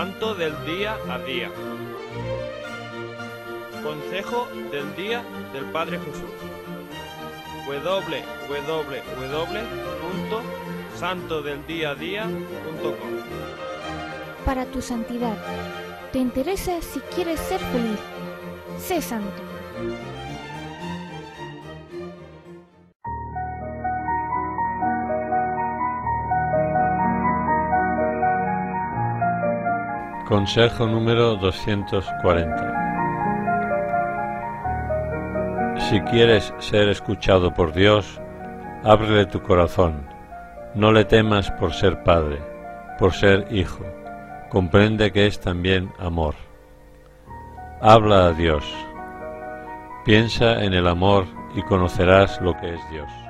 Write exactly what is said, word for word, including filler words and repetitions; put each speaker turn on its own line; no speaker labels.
Santo del día a día. Consejo del día del Padre Jesús. doble u doble u doble u punto santo del día a día punto com.
Para tu santidad. ¿Te interesa si quieres ser feliz? Sé santo.
Consejo número doscientos cuarenta. Si quieres ser escuchado por Dios, ábrele tu corazón. No le temas por ser padre, por ser hijo. Comprende que es también amor. Habla a Dios. Piensa en el amor y conocerás lo que es Dios.